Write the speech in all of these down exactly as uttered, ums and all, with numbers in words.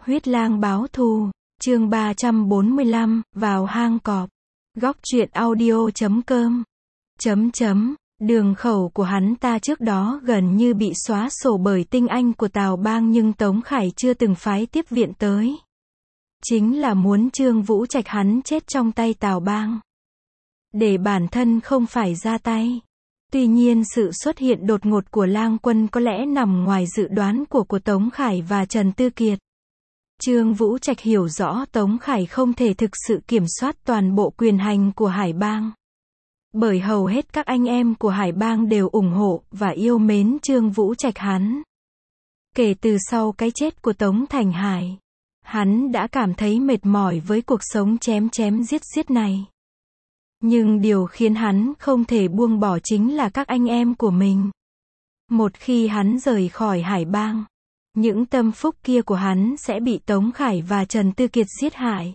Huyết lang báo thù, chương ba trăm bốn mươi lăm, vào hang cọp. Góc truyện audio chấm com. Chấm chấm, đường khẩu của hắn ta trước đó gần như bị xóa sổ bởi tinh anh của Tào Bang, nhưng Tống Khải chưa từng phái tiếp viện tới. Chính là muốn Trương Vũ Trạch hắn chết trong tay Tào Bang, để bản thân không phải ra tay. Tuy nhiên sự xuất hiện đột ngột của Lang Quân có lẽ nằm ngoài dự đoán của của Tống Khải và Trần Tư Kiệt. Trương Vũ Trạch hiểu rõ Tống Khải không thể thực sự kiểm soát toàn bộ quyền hành của Hải Bang, bởi hầu hết các anh em của Hải Bang đều ủng hộ và yêu mến Trương Vũ Trạch hắn. Kể từ sau cái chết của Tống Thành Hải, hắn đã cảm thấy mệt mỏi với cuộc sống chém chém giết giết này. Nhưng điều khiến hắn không thể buông bỏ chính là các anh em của mình. Một khi hắn rời khỏi Hải Bang, những tâm phúc kia của hắn sẽ bị Tống Khải và Trần Tư Kiệt giết hại.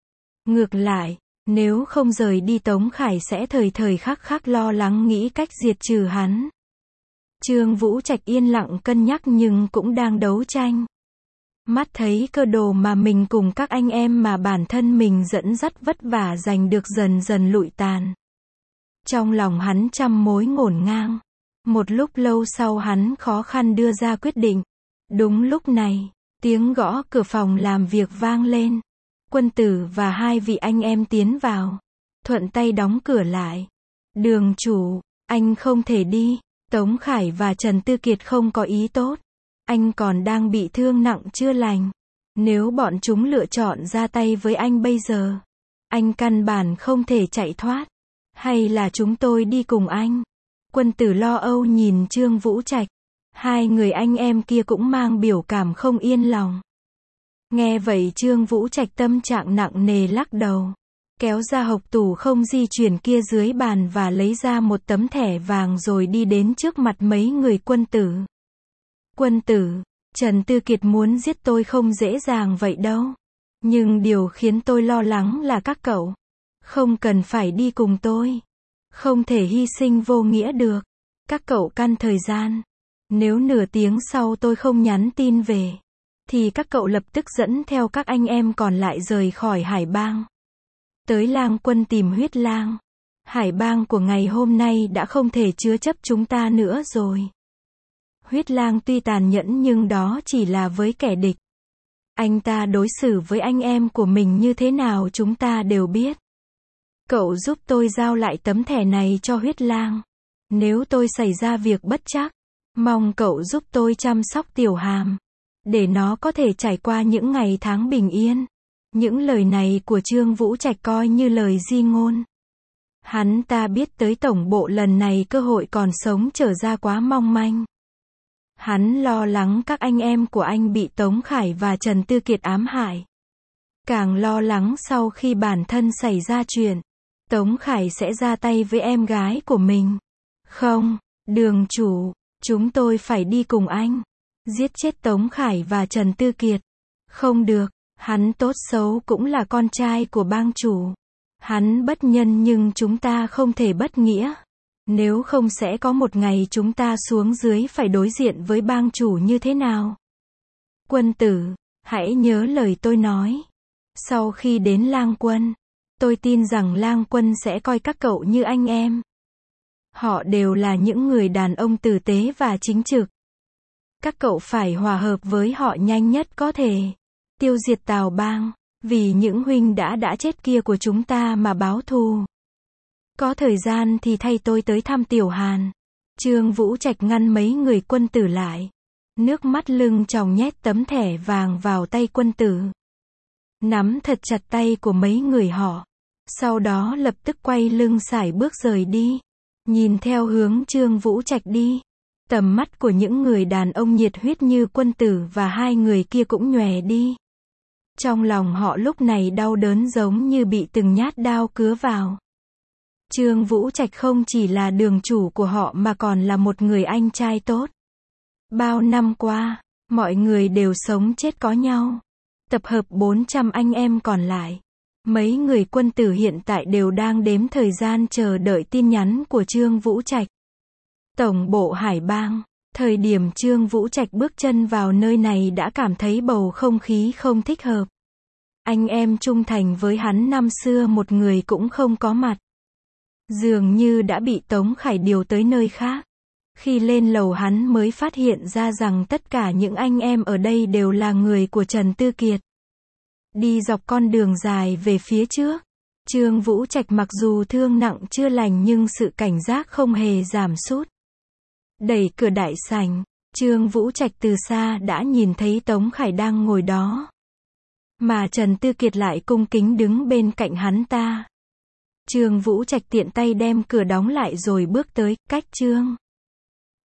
Ngược lại, nếu không rời đi, Tống Khải sẽ thời thời khắc khắc lo lắng nghĩ cách diệt trừ hắn. Trương Vũ Trạch yên lặng cân nhắc nhưng cũng đang đấu tranh. Mắt thấy cơ đồ mà mình cùng các anh em mà bản thân mình dẫn dắt vất vả giành được dần dần lụi tàn. Trong lòng hắn trăm mối ngổn ngang. Một lúc lâu sau hắn khó khăn đưa ra quyết định. Đúng lúc này, tiếng gõ cửa phòng làm việc vang lên. Quân Tử và hai vị anh em tiến vào, thuận tay đóng cửa lại. Đường chủ, anh không thể đi. Tống Khải và Trần Tư Kiệt không có ý tốt. Anh còn đang bị thương nặng chưa lành. Nếu bọn chúng lựa chọn ra tay với anh bây giờ, anh căn bản không thể chạy thoát. Hay là chúng tôi đi cùng anh? Quân Tử lo âu nhìn Trương Vũ Trạch. Hai người anh em kia cũng mang biểu cảm không yên lòng. Nghe vậy Trương Vũ Trạch tâm trạng nặng nề lắc đầu, kéo ra hộc tủ không di chuyển kia dưới bàn và lấy ra một tấm thẻ vàng rồi đi đến trước mặt mấy người Quân Tử. Quân Tử, Trần Tư Kiệt muốn giết tôi không dễ dàng vậy đâu. Nhưng điều khiến tôi lo lắng là các cậu không cần phải đi cùng tôi. Không thể hy sinh vô nghĩa được. Các cậu căn thời gian. Nếu nửa tiếng sau tôi không nhắn tin về, thì các cậu lập tức dẫn theo các anh em còn lại rời khỏi Hải Bang. Tới Lang Quân tìm Huyết Lang. Hải Bang của ngày hôm nay đã không thể chứa chấp chúng ta nữa rồi. Huyết Lang tuy tàn nhẫn nhưng đó chỉ là với kẻ địch. Anh ta đối xử với anh em của mình như thế nào chúng ta đều biết. Cậu giúp tôi giao lại tấm thẻ này cho Huyết Lang. Nếu tôi xảy ra việc bất trắc, mong cậu giúp tôi chăm sóc Tiểu Hàm, để nó có thể trải qua những ngày tháng bình yên. Những lời này của Trương Vũ Trạch coi như lời di ngôn. Hắn ta biết tới tổng bộ lần này cơ hội còn sống trở ra quá mong manh. Hắn lo lắng các anh em của anh bị Tống Khải và Trần Tư Kiệt ám hại. Càng lo lắng sau khi bản thân xảy ra chuyện, Tống Khải sẽ ra tay với em gái của mình. Không, đường chủ, chúng tôi phải đi cùng anh. Giết chết Tống Khải và Trần Tư Kiệt. Không được, hắn tốt xấu cũng là con trai của bang chủ. Hắn bất nhân nhưng chúng ta không thể bất nghĩa. Nếu không sẽ có một ngày chúng ta xuống dưới phải đối diện với bang chủ như thế nào? Quân Tử, hãy nhớ lời tôi nói. Sau khi đến Lang Quân, tôi tin rằng Lang Quân sẽ coi các cậu như anh em. Họ đều là những người đàn ông tử tế và chính trực. Các cậu phải hòa hợp với họ nhanh nhất có thể. Tiêu diệt Tào Bang, vì những huynh đã đã chết kia của chúng ta mà báo thù. Có thời gian thì thay tôi tới thăm Tiểu Hàn. Trương Vũ Trạch ngăn mấy người Quân Tử lại. Nước mắt lưng tròng nhét tấm thẻ vàng vào tay Quân Tử. Nắm thật chặt tay của mấy người họ. Sau đó lập tức quay lưng sải bước rời đi. Nhìn theo hướng Trương Vũ Trạch đi. Tầm mắt của những người đàn ông nhiệt huyết như Quân Tử và hai người kia cũng nhòe đi. Trong lòng họ lúc này đau đớn giống như bị từng nhát đao cứa vào. Trương Vũ Trạch không chỉ là đường chủ của họ mà còn là một người anh trai tốt. Bao năm qua, mọi người đều sống chết có nhau. Tập hợp bốn trăm anh em còn lại. Mấy người Quân Tử hiện tại đều đang đếm thời gian chờ đợi tin nhắn của Trương Vũ Trạch. Tổng bộ Hải Bang. Thời điểm Trương Vũ Trạch bước chân vào nơi này đã cảm thấy bầu không khí không thích hợp. Anh em trung thành với hắn năm xưa một người cũng không có mặt. Dường như đã bị Tống Khải điều tới nơi khác. Khi lên lầu hắn mới phát hiện ra rằng tất cả những anh em ở đây đều là người của Trần Tư Kiệt. Đi dọc con đường dài về phía trước. Trương Vũ Trạch mặc dù thương nặng chưa lành nhưng sự cảnh giác không hề giảm sút. Đẩy cửa đại sảnh, Trương Vũ Trạch từ xa đã nhìn thấy Tống Khải đang ngồi đó. Mà Trần Tư Kiệt lại cung kính đứng bên cạnh hắn ta. Trương Vũ Trạch tiện tay đem cửa đóng lại rồi bước tới, cách Trương